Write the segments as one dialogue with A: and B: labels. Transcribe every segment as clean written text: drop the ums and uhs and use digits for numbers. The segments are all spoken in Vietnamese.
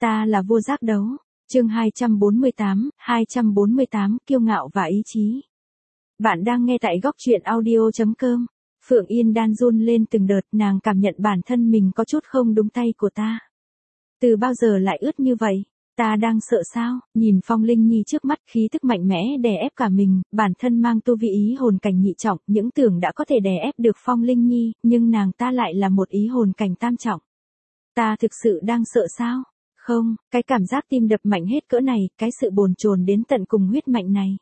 A: Ta là vua giác đấu. Chương 248, kiêu ngạo và ý chí. Bạn đang nghe tại góc truyện audio.com. Phượng Yên Đan run lên từng đợt, nàng cảm nhận bản thân mình có chút không đúng tay của ta. Từ bao giờ lại ướt như vậy? Ta đang sợ sao? Nhìn Phong Linh Nhi trước mắt, khí tức mạnh mẽ đè ép cả mình, bản thân mang tu vi ý hồn cảnh nhị trọng, những tưởng đã có thể đè ép được Phong Linh Nhi, nhưng nàng ta lại là một ý hồn cảnh tam trọng. Ta thực sự đang sợ sao? Không, cái cảm giác tim đập mạnh hết cỡ này, cái sự bồn chồn đến tận cùng huyết mạnh này.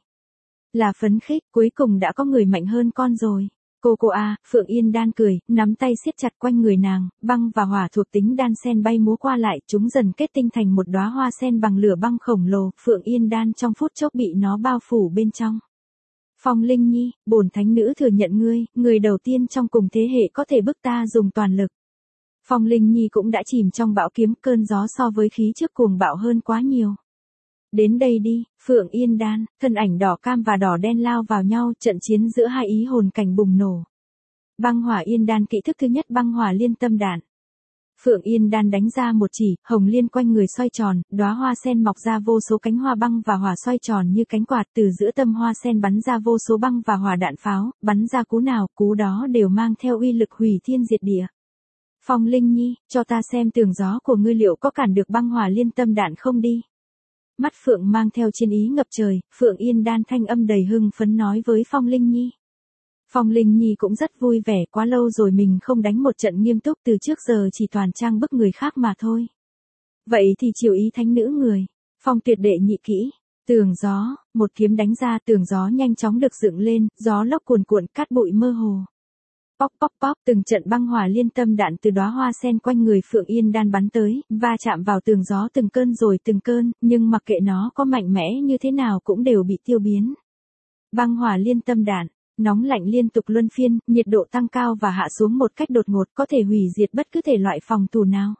A: Là phấn khích, cuối cùng đã có người mạnh hơn con rồi. Cô à, Phượng Yên Đan cười, nắm tay siết chặt quanh người nàng, băng và hỏa thuộc tính đan sen bay múa qua lại, chúng dần kết tinh thành một đóa hoa sen bằng lửa băng khổng lồ, Phượng Yên Đan trong phút chốc bị nó bao phủ bên trong. Phong Linh Nhi, bổn thánh nữ thừa nhận ngươi, người đầu tiên trong cùng thế hệ có thể bức ta dùng toàn lực. Phong Linh Nhi cũng đã chìm trong bão kiếm, cơn gió so với khí trước cuồng bạo hơn quá nhiều. Đến đây đi, Phượng Yên Đan, thân ảnh đỏ cam và đỏ đen lao vào nhau, trận chiến giữa hai ý hồn cảnh bùng nổ. Băng hỏa Yên Đan kỹ thức thứ nhất, băng hỏa liên tâm đạn. Phượng Yên Đan đánh ra một chỉ, hồng liên quanh người xoay tròn, đóa hoa sen mọc ra vô số cánh hoa băng và hỏa xoay tròn như cánh quạt, từ giữa tâm hoa sen bắn ra vô số băng và hỏa đạn pháo, bắn ra cú nào, cú đó đều mang theo uy lực hủy thiên diệt địa. Phong Linh Nhi, cho ta xem tường gió của ngươi liệu có cản được băng hỏa liên tâm đạn không đi. Mắt Phượng mang theo chiến ý ngập trời, Phượng Yên Đan thanh âm đầy hưng phấn nói với Phong Linh Nhi. Phong Linh Nhi cũng rất vui vẻ, quá lâu rồi mình không đánh một trận nghiêm túc, từ trước giờ chỉ toàn trang bức người khác mà thôi. Vậy thì chiều ý thánh nữ người. Phong tuyệt đệ nhị kỹ. Tường gió, một kiếm đánh ra, tường gió nhanh chóng được dựng lên, gió lốc cuồn cuộn, cát bụi mơ hồ. Póc póc póc, từng trận băng hỏa liên tâm đạn từ đóa hoa sen quanh người Phượng Yên Đan bắn tới, va chạm vào tường gió từng cơn rồi từng cơn, nhưng mặc kệ nó có mạnh mẽ như thế nào cũng đều bị tiêu biến. Băng hỏa liên tâm đạn, nóng lạnh liên tục luân phiên, nhiệt độ tăng cao và hạ xuống một cách đột ngột, có thể hủy diệt bất cứ thể loại phòng thủ nào.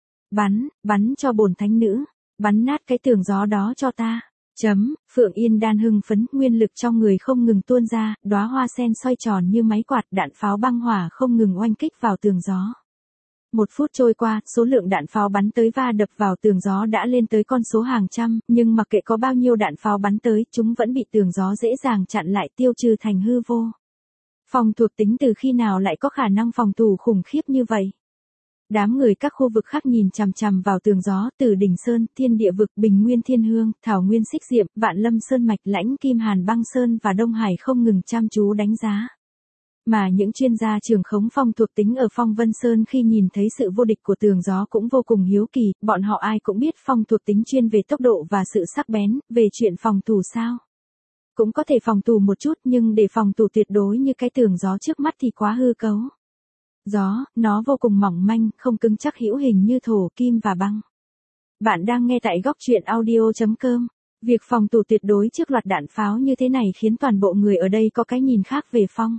A: Bắn cho bổn thánh nữ, bắn nát cái tường gió đó cho ta. Phượng Yên Đan hưng phấn, nguyên lực trong người không ngừng tuôn ra, đóa hoa sen xoay tròn như máy quạt, đạn pháo băng hỏa không ngừng oanh kích vào tường gió. Một phút trôi qua, số lượng đạn pháo bắn tới va đập vào tường gió đã lên tới con số hàng trăm, nhưng mặc kệ có bao nhiêu đạn pháo bắn tới, chúng vẫn bị tường gió dễ dàng chặn lại, tiêu trừ thành hư vô. Phòng thuộc tính từ khi nào lại có khả năng phòng thủ khủng khiếp như vậy? Đám người các khu vực khác nhìn chằm chằm vào tường gió, từ Đỉnh Sơn, Thiên Địa Vực, Bình Nguyên Thiên Hương, Thảo Nguyên Xích Diệm, Vạn Lâm Sơn Mạch, Lãnh Kim Hàn Băng Sơn và Đông Hải không ngừng chăm chú đánh giá. Mà những chuyên gia trường khống phong thuộc tính ở Phong Vân Sơn khi nhìn thấy sự vô địch của tường gió cũng vô cùng hiếu kỳ, bọn họ ai cũng biết phong thuộc tính chuyên về tốc độ và sự sắc bén, về chuyện phòng thủ sao. Cũng có thể phòng thủ một chút, nhưng để phòng thủ tuyệt đối như cái tường gió trước mắt thì quá hư cấu. Gió, nó vô cùng mỏng manh, không cứng chắc hữu hình như thổ, kim và băng. Bạn đang nghe tại góc truyện audio.com. Việc phòng thủ tuyệt đối trước loạt đạn pháo như thế này khiến toàn bộ người ở đây có cái nhìn khác về Phong.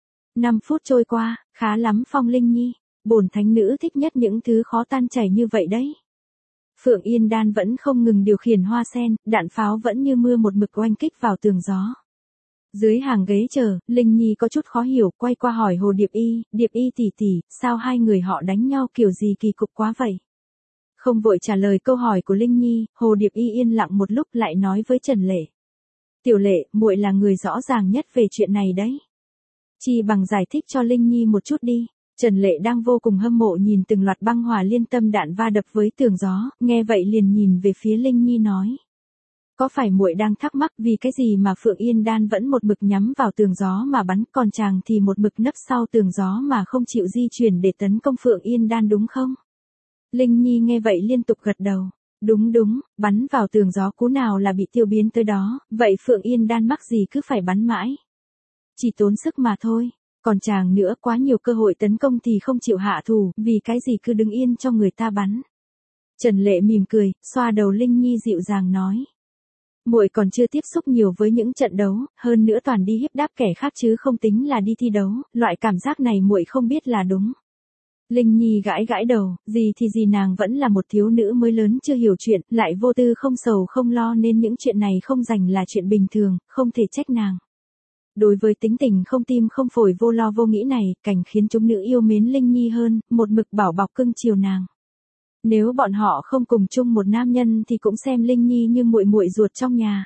A: 5 phút trôi qua, khá lắm Phong Linh Nhi, bổn thánh nữ thích nhất những thứ khó tan chảy như vậy đấy. Phượng Yên Đan vẫn không ngừng điều khiển hoa sen, đạn pháo vẫn như mưa một mực oanh kích vào tường gió. Dưới hàng ghế chờ, Linh Nhi có chút khó hiểu, quay qua hỏi Hồ Điệp Y tỷ tỷ, sao hai người họ đánh nhau kiểu gì kỳ cục quá vậy? Không vội trả lời câu hỏi của Linh Nhi, Hồ Điệp Y yên lặng một lúc lại nói với Trần Lệ. Tiểu Lệ, muội là người rõ ràng nhất về chuyện này đấy. Chi bằng giải thích cho Linh Nhi một chút đi. Trần Lệ đang vô cùng hâm mộ nhìn từng loạt băng hỏa liên tâm đạn va đập với tường gió, nghe vậy liền nhìn về phía Linh Nhi nói. Có phải muội đang thắc mắc vì cái gì mà Phượng Yên Đan vẫn một mực nhắm vào tường gió mà bắn, còn chàng thì một mực nấp sau tường gió mà không chịu di chuyển để tấn công Phượng Yên Đan đúng không? Linh Nhi nghe vậy liên tục gật đầu. Đúng, bắn vào tường gió cú nào là bị tiêu biến tới đó, vậy Phượng Yên Đan mắc gì cứ phải bắn mãi. Chỉ tốn sức mà thôi, còn chàng nữa quá nhiều cơ hội tấn công thì không chịu hạ thủ, vì cái gì cứ đứng yên cho người ta bắn. Trần Lệ mỉm cười, xoa đầu Linh Nhi dịu dàng nói. Muội còn chưa tiếp xúc nhiều với những trận đấu, hơn nữa toàn đi hiếp đáp kẻ khác chứ không tính là đi thi đấu, loại cảm giác này muội không biết là đúng. Linh Nhi gãi đầu, gì thì gì, nàng vẫn là một thiếu nữ mới lớn chưa hiểu chuyện, lại vô tư không sầu không lo nên những chuyện này không dành là chuyện bình thường, không thể trách nàng. Đối với tính tình không tim không phổi vô lo vô nghĩ này, cảnh khiến chúng nữ yêu mến Linh Nhi hơn, một mực bảo bọc cưng chiều nàng. Nếu bọn họ không cùng chung một nam nhân thì cũng xem Linh Nhi như muội muội ruột trong nhà.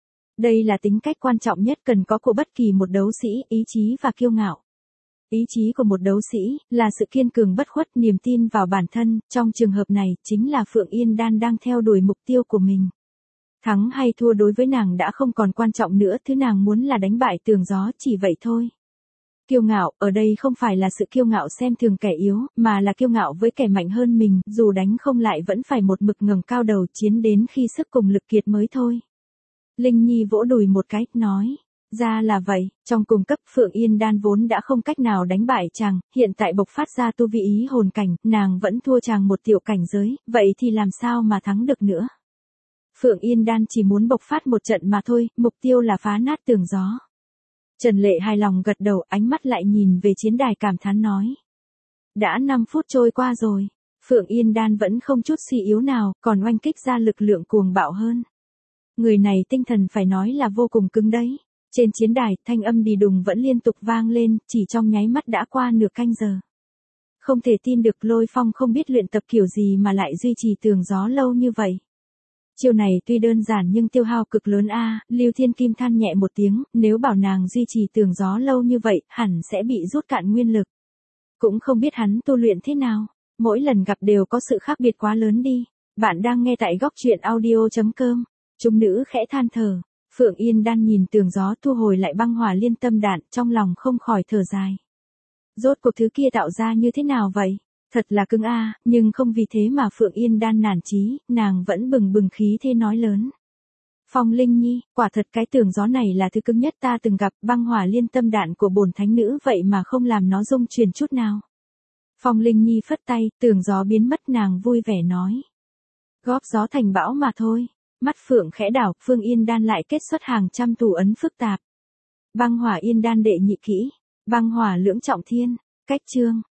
A: Đây là tính cách quan trọng nhất cần có của bất kỳ một đấu sĩ, ý chí và kiêu ngạo. Ý chí của một đấu sĩ là sự kiên cường bất khuất, niềm tin vào bản thân, trong trường hợp này chính là Phượng Yên Đan đang theo đuổi mục tiêu của mình. Thắng hay thua đối với nàng đã không còn quan trọng nữa, thứ nàng muốn là đánh bại Tường Gió, chỉ vậy thôi. Kiêu ngạo, ở đây không phải là sự kiêu ngạo xem thường kẻ yếu, mà là kiêu ngạo với kẻ mạnh hơn mình, dù đánh không lại vẫn phải một mực ngẩng cao đầu chiến đến khi sức cùng lực kiệt mới thôi. Linh Nhi vỗ đùi một cái, nói. Ra là vậy, trong cùng cấp Phượng Yên Đan vốn đã không cách nào đánh bại chàng, hiện tại bộc phát ra tu vi ý hồn cảnh, nàng vẫn thua chàng một tiểu cảnh giới, vậy thì làm sao mà thắng được nữa. Phượng Yên Đan chỉ muốn bộc phát một trận mà thôi, mục tiêu là phá nát Tường Gió. Trần Lệ hài lòng gật đầu, ánh mắt lại nhìn về chiến đài cảm thán nói. Đã 5 phút trôi qua rồi, Phượng Yên Đan vẫn không chút suy yếu nào, còn oanh kích ra lực lượng cuồng bạo hơn. Người này tinh thần phải nói là vô cùng cứng đấy. Trên chiến đài, thanh âm đì đùng vẫn liên tục vang lên, chỉ trong nháy mắt đã qua nửa canh giờ. Không thể tin được Lôi Phong không biết luyện tập kiểu gì mà lại duy trì Tường Gió lâu như vậy. Chiêu này tuy đơn giản nhưng tiêu hao cực lớn a. Lưu Thiên Kim than nhẹ một tiếng, nếu bảo nàng duy trì Tường Gió lâu như vậy, hẳn sẽ bị rút cạn nguyên lực. Cũng không biết hắn tu luyện thế nào, mỗi lần gặp đều có sự khác biệt quá lớn đi. Bạn đang nghe tại góc truyện audio.com. Chúng nữ khẽ than thở. Phượng Yên Đan nhìn Tường Gió thu hồi lại băng hỏa liên tâm đạn, trong lòng không khỏi thở dài. Rốt cuộc thứ kia tạo ra như thế nào vậy? Thật là cứng a, nhưng không vì thế mà Phượng Yên Đan nản chí, nàng vẫn bừng bừng khí thế nói lớn. Phong Linh Nhi, quả thật cái Tường Gió này là thứ cứng nhất ta từng gặp, băng hỏa liên tâm đạn của bổn thánh nữ vậy mà không làm nó rung chuyển chút nào. Phong Linh Nhi phất tay, Tường Gió biến mất, nàng vui vẻ nói. Góp gió thành bão mà thôi. Mắt Phượng khẽ đảo, Phương Yên Đan lại kết xuất hàng trăm thủ ấn phức tạp. Băng hỏa Yên Đan đệ nhị kỹ, băng hỏa lưỡng trọng thiên, cách chương.